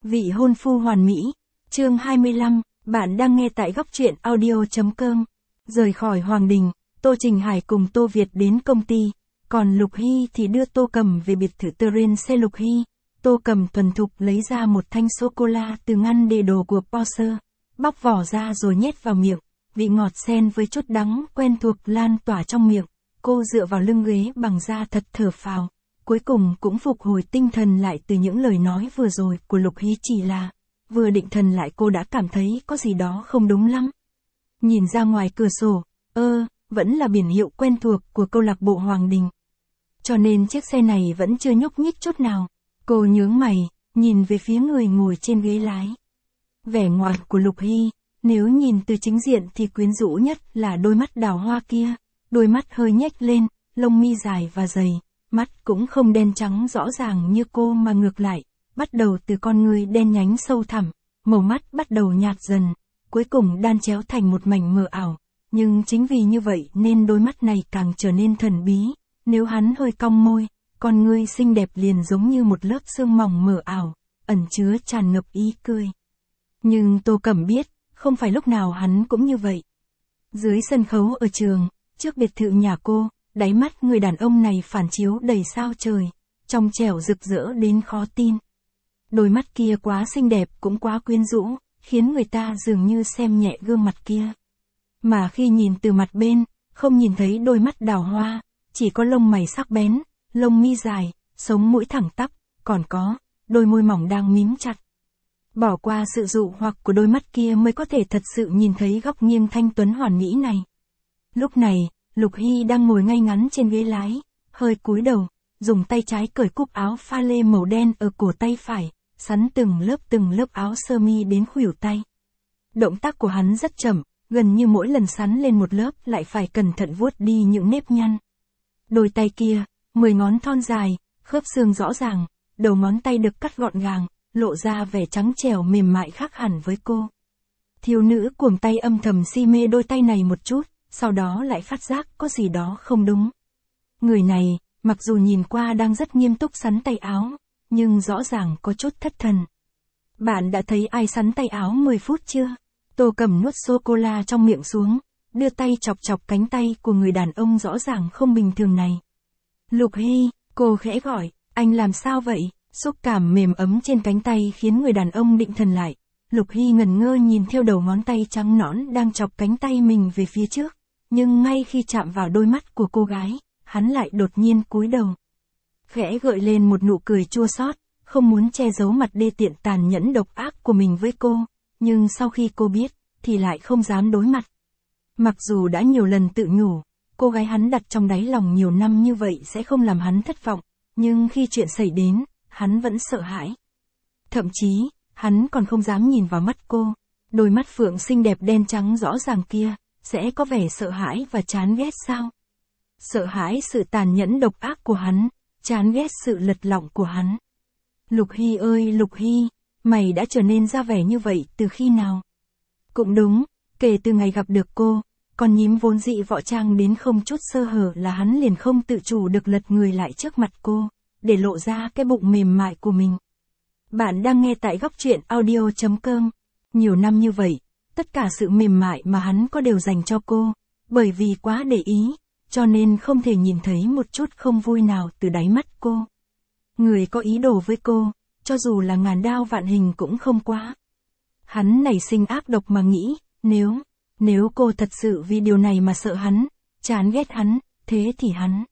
Vị hôn phu hoàn mỹ. Chương 25, bạn đang nghe tại góc truyện audio.com. Rời khỏi Hoàng Đình, Tô Trình Hải cùng Tô Việt đến công ty, còn Lục Hy thì đưa Tô Cầm về biệt thự Terrain xe Lục Hy. Tô Cầm thuần thục lấy ra một thanh sô-cô-la từ ngăn để đồ của Porsche, bóc vỏ ra rồi nhét vào miệng, vị ngọt xen với chút đắng quen thuộc lan tỏa trong miệng. Cô dựa vào lưng ghế bằng da thật thở phào, cuối cùng cũng phục hồi tinh thần lại từ những lời nói vừa rồi của Lục Hy. Chỉ là, vừa định thần lại cô đã cảm thấy có gì đó không đúng lắm. Nhìn ra ngoài cửa sổ, vẫn là biển hiệu quen thuộc của câu lạc bộ Hoàng Đình. Cho nên chiếc xe này vẫn chưa nhúc nhích chút nào. Cô nhướng mày, nhìn về phía người ngồi trên ghế lái. Vẻ ngoài của Lục Hy, nếu nhìn từ chính diện thì quyến rũ nhất là đôi mắt đào hoa kia. Đôi mắt hơi nhếch lên, lông mi dài và dày, mắt cũng không đen trắng rõ ràng như cô mà ngược lại, bắt đầu từ con ngươi đen nhánh sâu thẳm, màu mắt bắt đầu nhạt dần, cuối cùng đan chéo thành một mảnh mờ ảo. Nhưng chính vì như vậy nên đôi mắt này càng trở nên thần bí. Nếu hắn hơi cong môi, con ngươi xinh đẹp liền giống như một lớp sương mỏng mờ ảo, ẩn chứa tràn ngập ý cười. Nhưng Tô Cẩm biết, không phải lúc nào hắn cũng như vậy. Dưới sân khấu ở trường, trước biệt thự nhà cô, đáy mắt người đàn ông này phản chiếu đầy sao trời, trong trẻo rực rỡ đến khó tin. Đôi mắt kia quá xinh đẹp cũng quá quyến rũ, khiến người ta dường như xem nhẹ gương mặt kia. Mà khi nhìn từ mặt bên, không nhìn thấy đôi mắt đào hoa, chỉ có lông mày sắc bén, lông mi dài, sống mũi thẳng tắp, còn có đôi môi mỏng đang mím chặt. Bỏ qua sự dụ hoặc của đôi mắt kia mới có thể thật sự nhìn thấy góc nghiêng thanh tuấn hoàn mỹ này. Lúc này, Lục Hy đang ngồi ngay ngắn trên ghế lái, hơi cúi đầu, dùng tay trái cởi cúc áo pha lê màu đen ở cổ tay phải, sắn từng lớp áo sơ mi đến khuỷu tay. Động tác của hắn rất chậm, gần như mỗi lần sắn lên một lớp lại phải cẩn thận vuốt đi những nếp nhăn. Đôi tay kia, 10 ngón thon dài, khớp xương rõ ràng, đầu ngón tay được cắt gọn gàng, lộ ra vẻ trắng trẻo mềm mại khác hẳn với cô. Thiếu nữ cuồng tay âm thầm si mê đôi tay này một chút, sau đó lại phát giác có gì đó không đúng. Người này, mặc dù nhìn qua đang rất nghiêm túc sắn tay áo, nhưng rõ ràng có chút thất thần. Bạn đã thấy ai sắn tay áo 10 phút chưa? Tô Cẩm nuốt sô-cô-la trong miệng xuống, đưa tay chọc chọc cánh tay của người đàn ông rõ ràng không bình thường này. Lục Hy, cô khẽ gọi, anh làm sao vậy? Xúc cảm mềm ấm trên cánh tay khiến người đàn ông định thần lại. Lục Hy ngẩn ngơ nhìn theo đầu ngón tay trắng nõn đang chọc cánh tay mình về phía trước. Nhưng ngay khi chạm vào đôi mắt của cô gái, hắn lại đột nhiên cúi đầu. Khẽ gợi lên một nụ cười chua xót, không muốn che giấu mặt đê tiện tàn nhẫn độc ác của mình với cô. Nhưng sau khi cô biết, thì lại không dám đối mặt. Mặc dù đã nhiều lần tự nhủ, cô gái hắn đặt trong đáy lòng nhiều năm như vậy sẽ không làm hắn thất vọng. Nhưng khi chuyện xảy đến, hắn vẫn sợ hãi. Thậm chí, hắn còn không dám nhìn vào mắt cô. Đôi mắt phượng xinh đẹp đen trắng rõ ràng kia, sẽ có vẻ sợ hãi và chán ghét sao? Sợ hãi sự tàn nhẫn độc ác của hắn, chán ghét sự lật lọng của hắn. Lục Hy ơi Lục Hy, mày đã trở nên ra vẻ như vậy từ khi nào? Cũng đúng, kể từ ngày gặp được cô, con nhím vốn dị võ trang đến không chút sơ hở là hắn liền không tự chủ được lật người lại trước mặt cô, để lộ ra cái bụng mềm mại của mình. Bạn đang nghe tại góc truyện audio.com. Nhiều năm như vậy, tất cả sự mềm mại mà hắn có đều dành cho cô, bởi vì quá để ý, cho nên không thể nhìn thấy một chút không vui nào từ đáy mắt cô. Người có ý đồ với cô, cho dù là ngàn đao vạn hình cũng không quá. Hắn nảy sinh ác độc mà nghĩ, nếu cô thật sự vì điều này mà sợ hắn, chán ghét hắn, thế thì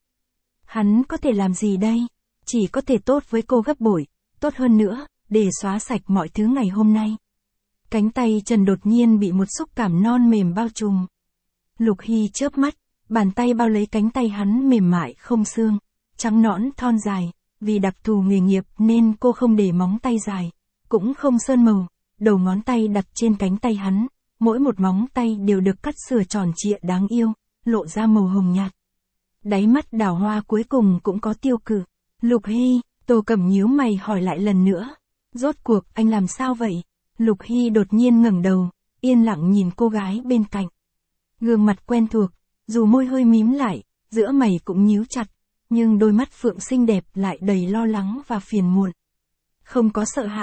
hắn có thể làm gì đây? Chỉ có thể tốt với cô gấp bội, tốt hơn nữa, để xóa sạch mọi thứ ngày hôm nay. Cánh tay Trần đột nhiên bị một xúc cảm non mềm bao trùm. Lục Hy chớp mắt, bàn tay bao lấy cánh tay hắn mềm mại không xương, trắng nõn thon dài, vì đặc thù nghề nghiệp nên cô không để móng tay dài, cũng không sơn màu, đầu ngón tay đặt trên cánh tay hắn, mỗi một móng tay đều được cắt sửa tròn trịa đáng yêu, lộ ra màu hồng nhạt. Đáy mắt đào hoa cuối cùng cũng có tiêu cự. Lục Hy, Tô Cẩm nhíu mày hỏi lại lần nữa. Rốt cuộc anh làm sao vậy? Lục Hy đột nhiên ngẩng đầu, yên lặng nhìn cô gái bên cạnh. Gương mặt quen thuộc, dù môi hơi mím lại, giữa mày cũng nhíu chặt, nhưng đôi mắt phượng xinh đẹp lại đầy lo lắng và phiền muộn. Không có sợ hãi,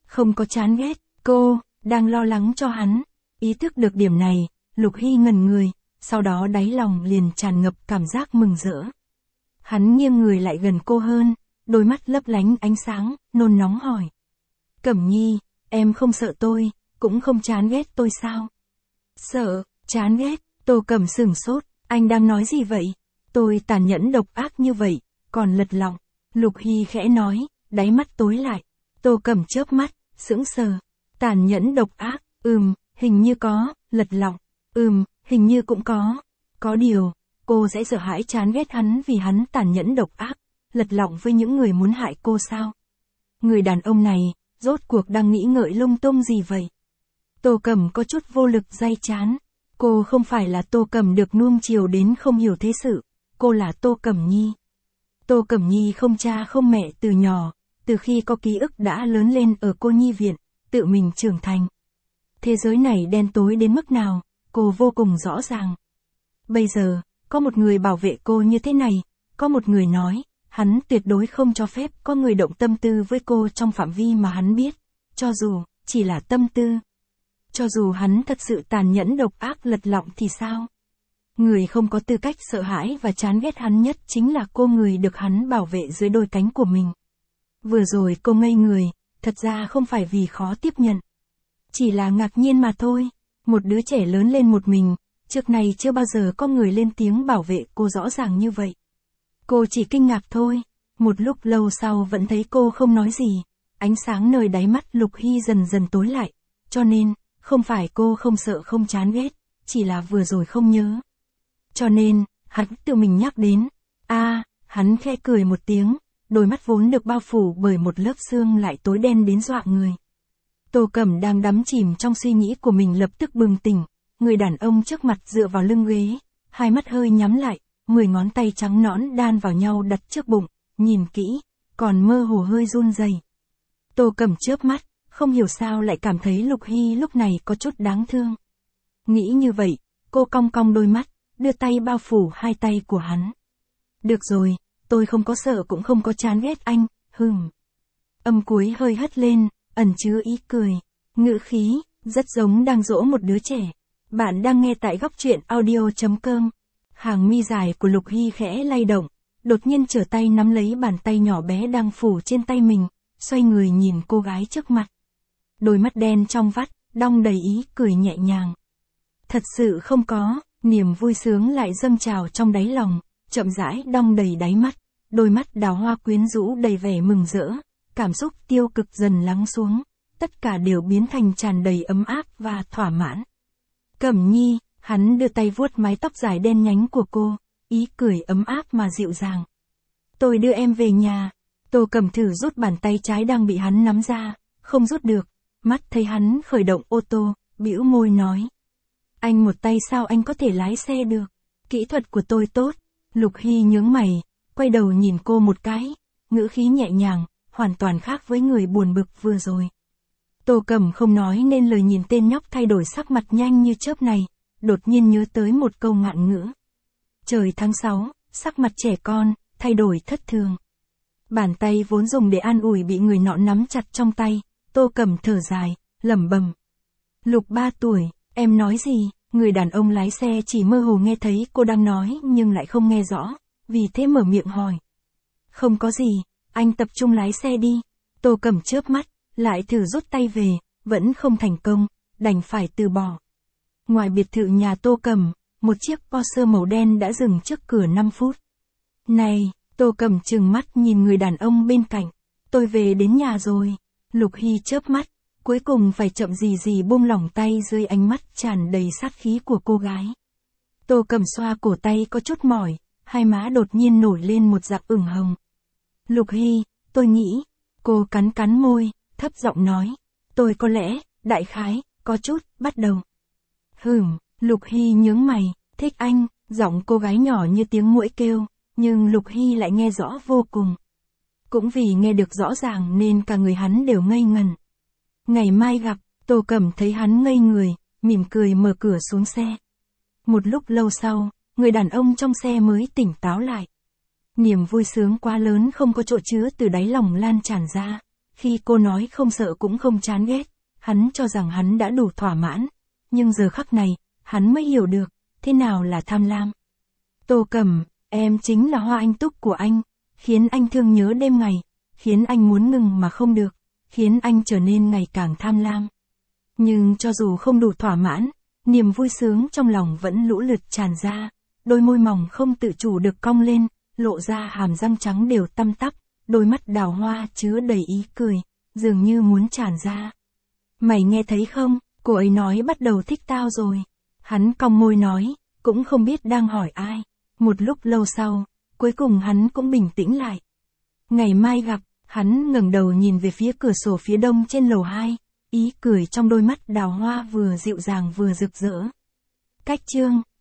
Không có chán ghét, cô, đang lo lắng cho hắn. Ý thức được điểm này, Lục Hy ngẩn người, sau đó đáy lòng liền tràn ngập cảm giác mừng rỡ. Hắn nghiêng người lại gần cô hơn, đôi mắt lấp lánh ánh sáng, nôn nóng hỏi. Cẩm Nhi, em không sợ tôi, cũng không chán ghét tôi sao? Sợ, chán ghét, Tô Cẩm sửng sốt, anh đang nói gì vậy? Tôi tàn nhẫn độc ác như vậy, còn lật lọng. Lục Hy khẽ nói, đáy mắt tối lại. Tô Cẩm chớp mắt, sững sờ. Tàn nhẫn độc ác, hình như có, lật lọng, hình như cũng có. Có điều, cô sẽ sợ hãi chán ghét hắn vì hắn tàn nhẫn độc ác, lật lọng với những người muốn hại cô sao? Người đàn ông này, rốt cuộc đang nghĩ ngợi lung tung gì vậy? Tô Cẩm có chút vô lực day chán. Cô không phải là Tô Cẩm được nuông chiều đến không hiểu thế sự, cô là Tô Cẩm Nhi. Tô Cẩm Nhi không cha không mẹ từ nhỏ, từ khi có ký ức đã lớn lên ở cô nhi viện, tự mình trưởng thành. Thế giới này đen tối đến mức nào, cô vô cùng rõ ràng. Bây giờ, có một người bảo vệ cô như thế này, có một người nói, hắn tuyệt đối không cho phép có người động tâm tư với cô trong phạm vi mà hắn biết, cho dù, chỉ là tâm tư. Cho dù hắn thật sự tàn nhẫn độc ác lật lọng thì sao? Người không có tư cách sợ hãi và chán ghét hắn nhất chính là cô, người được hắn bảo vệ dưới đôi cánh của mình. Vừa rồi cô ngây người, thật ra không phải vì khó tiếp nhận. Chỉ là ngạc nhiên mà thôi, một đứa trẻ lớn lên một mình, trước này chưa bao giờ có người lên tiếng bảo vệ cô rõ ràng như vậy. Cô chỉ kinh ngạc thôi, một lúc lâu sau vẫn thấy cô không nói gì, ánh sáng nơi đáy mắt Lục Hy dần dần tối lại, cho nên, không phải cô không sợ không chán ghét, chỉ là vừa rồi không nhớ. Cho nên, hắn tự mình nhắc đến. Hắn khẽ cười một tiếng, đôi mắt vốn được bao phủ bởi một lớp sương lại tối đen đến dọa người. Tô Cẩm đang đắm chìm trong suy nghĩ của mình lập tức bừng tỉnh, người đàn ông trước mặt dựa vào lưng ghế, hai mắt hơi nhắm lại, 10 ngón tay trắng nõn đan vào nhau đặt trước bụng, nhìn kỹ, còn mơ hồ hơi run rẩy. Tô Cẩm chớp mắt, không hiểu sao lại cảm thấy Lục Hy lúc này có chút đáng thương. Nghĩ như vậy, cô cong cong đôi mắt, đưa tay bao phủ hai tay của hắn. Được rồi, tôi không có sợ cũng không có chán ghét anh, Âm cuối hơi hất lên, ẩn chứa ý cười, ngữ khí, rất giống đang dỗ một đứa trẻ. Bạn đang nghe tại góc truyện audio.com. Hàng mi dài của Lục Hy khẽ lay động, đột nhiên trở tay nắm lấy bàn tay nhỏ bé đang phủ trên tay mình, xoay người nhìn cô gái trước mặt. Đôi mắt đen trong vắt, đong đầy ý cười nhẹ nhàng. Thật sự không có, niềm vui sướng lại dâng trào trong đáy lòng, chậm rãi đong đầy đáy mắt, đôi mắt đào hoa quyến rũ đầy vẻ mừng rỡ, cảm xúc tiêu cực dần lắng xuống, tất cả đều biến thành tràn đầy ấm áp và thỏa mãn. Cẩm Nhi, hắn đưa tay vuốt mái tóc dài đen nhánh của cô, ý cười ấm áp mà dịu dàng. Tôi đưa em về nhà. Tô Cẩm thử rút bàn tay trái đang bị hắn nắm ra, không rút được, mắt thấy hắn khởi động ô tô, bĩu môi nói. Anh một tay sao anh có thể lái xe được? Kỹ thuật của tôi tốt. Lục Hy nhướng mày, quay đầu nhìn cô một cái, ngữ khí nhẹ nhàng, hoàn toàn khác với người buồn bực vừa rồi. Tô Cẩm không nói nên lời, nhìn tên nhóc thay đổi sắc mặt nhanh như chớp này, đột nhiên nhớ tới một câu ngạn ngữ. Trời tháng 6, sắc mặt trẻ con, thay đổi thất thường. Bàn tay vốn dùng để an ủi bị người nọ nắm chặt trong tay, Tô Cẩm thở dài, lẩm bẩm. Lục 3 tuổi, em nói gì? Người đàn ông lái xe chỉ mơ hồ nghe thấy cô đang nói nhưng lại không nghe rõ, vì thế mở miệng hỏi. Không có gì, anh tập trung lái xe đi. Tô Cẩm chớp mắt, lại thử rút tay về, vẫn không thành công, đành phải từ bỏ. Ngoài biệt thự nhà Tô Cẩm, một chiếc Porsche màu đen đã dừng trước cửa 5 phút. Này, Tô Cẩm trừng mắt nhìn người đàn ông bên cạnh. Tôi về đến nhà rồi. Lục Hy chớp mắt, cuối cùng phải chậm gì buông lỏng tay dưới ánh mắt tràn đầy sát khí của cô gái. Tô Cẩm xoa cổ tay có chút mỏi, hai má đột nhiên nổi lên một dạc ửng hồng. Lục Hy, tôi nghĩ, cô cắn môi, thấp giọng nói. Tôi có lẽ, đại khái, có chút, bắt đầu. Lục Hy nhướng mày, thích anh, giọng cô gái nhỏ như tiếng muỗi kêu, nhưng Lục Hy lại nghe rõ vô cùng. Cũng vì nghe được rõ ràng nên cả người hắn đều ngây ngần. Ngày mai gặp, Tô Cẩm thấy hắn ngây người, mỉm cười mở cửa xuống xe. Một lúc lâu sau, người đàn ông trong xe mới tỉnh táo lại. Niềm vui sướng quá lớn không có chỗ chứa từ đáy lòng lan tràn ra, Khi cô nói không sợ cũng không chán ghét, hắn cho rằng hắn đã đủ thỏa mãn. Nhưng giờ khắc này, hắn mới hiểu được, thế nào là tham lam. Tô Cẩm, em chính là hoa anh túc của anh, khiến anh thương nhớ đêm ngày, khiến anh muốn ngừng mà không được, khiến anh trở nên ngày càng tham lam. Nhưng cho dù không đủ thỏa mãn, niềm vui sướng trong lòng vẫn lũ lượt tràn ra, đôi môi mỏng không tự chủ được cong lên, lộ ra hàm răng trắng đều tăm tắp, đôi mắt đào hoa chứa đầy ý cười, dường như muốn tràn ra. Mày nghe thấy không, cô ấy nói bắt đầu thích tao rồi. Hắn cong môi nói, cũng không biết đang hỏi ai. Một lúc lâu sau, cuối cùng hắn cũng bình tĩnh lại. Ngày mai gặp, hắn ngẩng đầu nhìn về phía cửa sổ phía đông trên lầu 2, ý cười trong đôi mắt đào hoa vừa dịu dàng vừa rực rỡ. Cách chương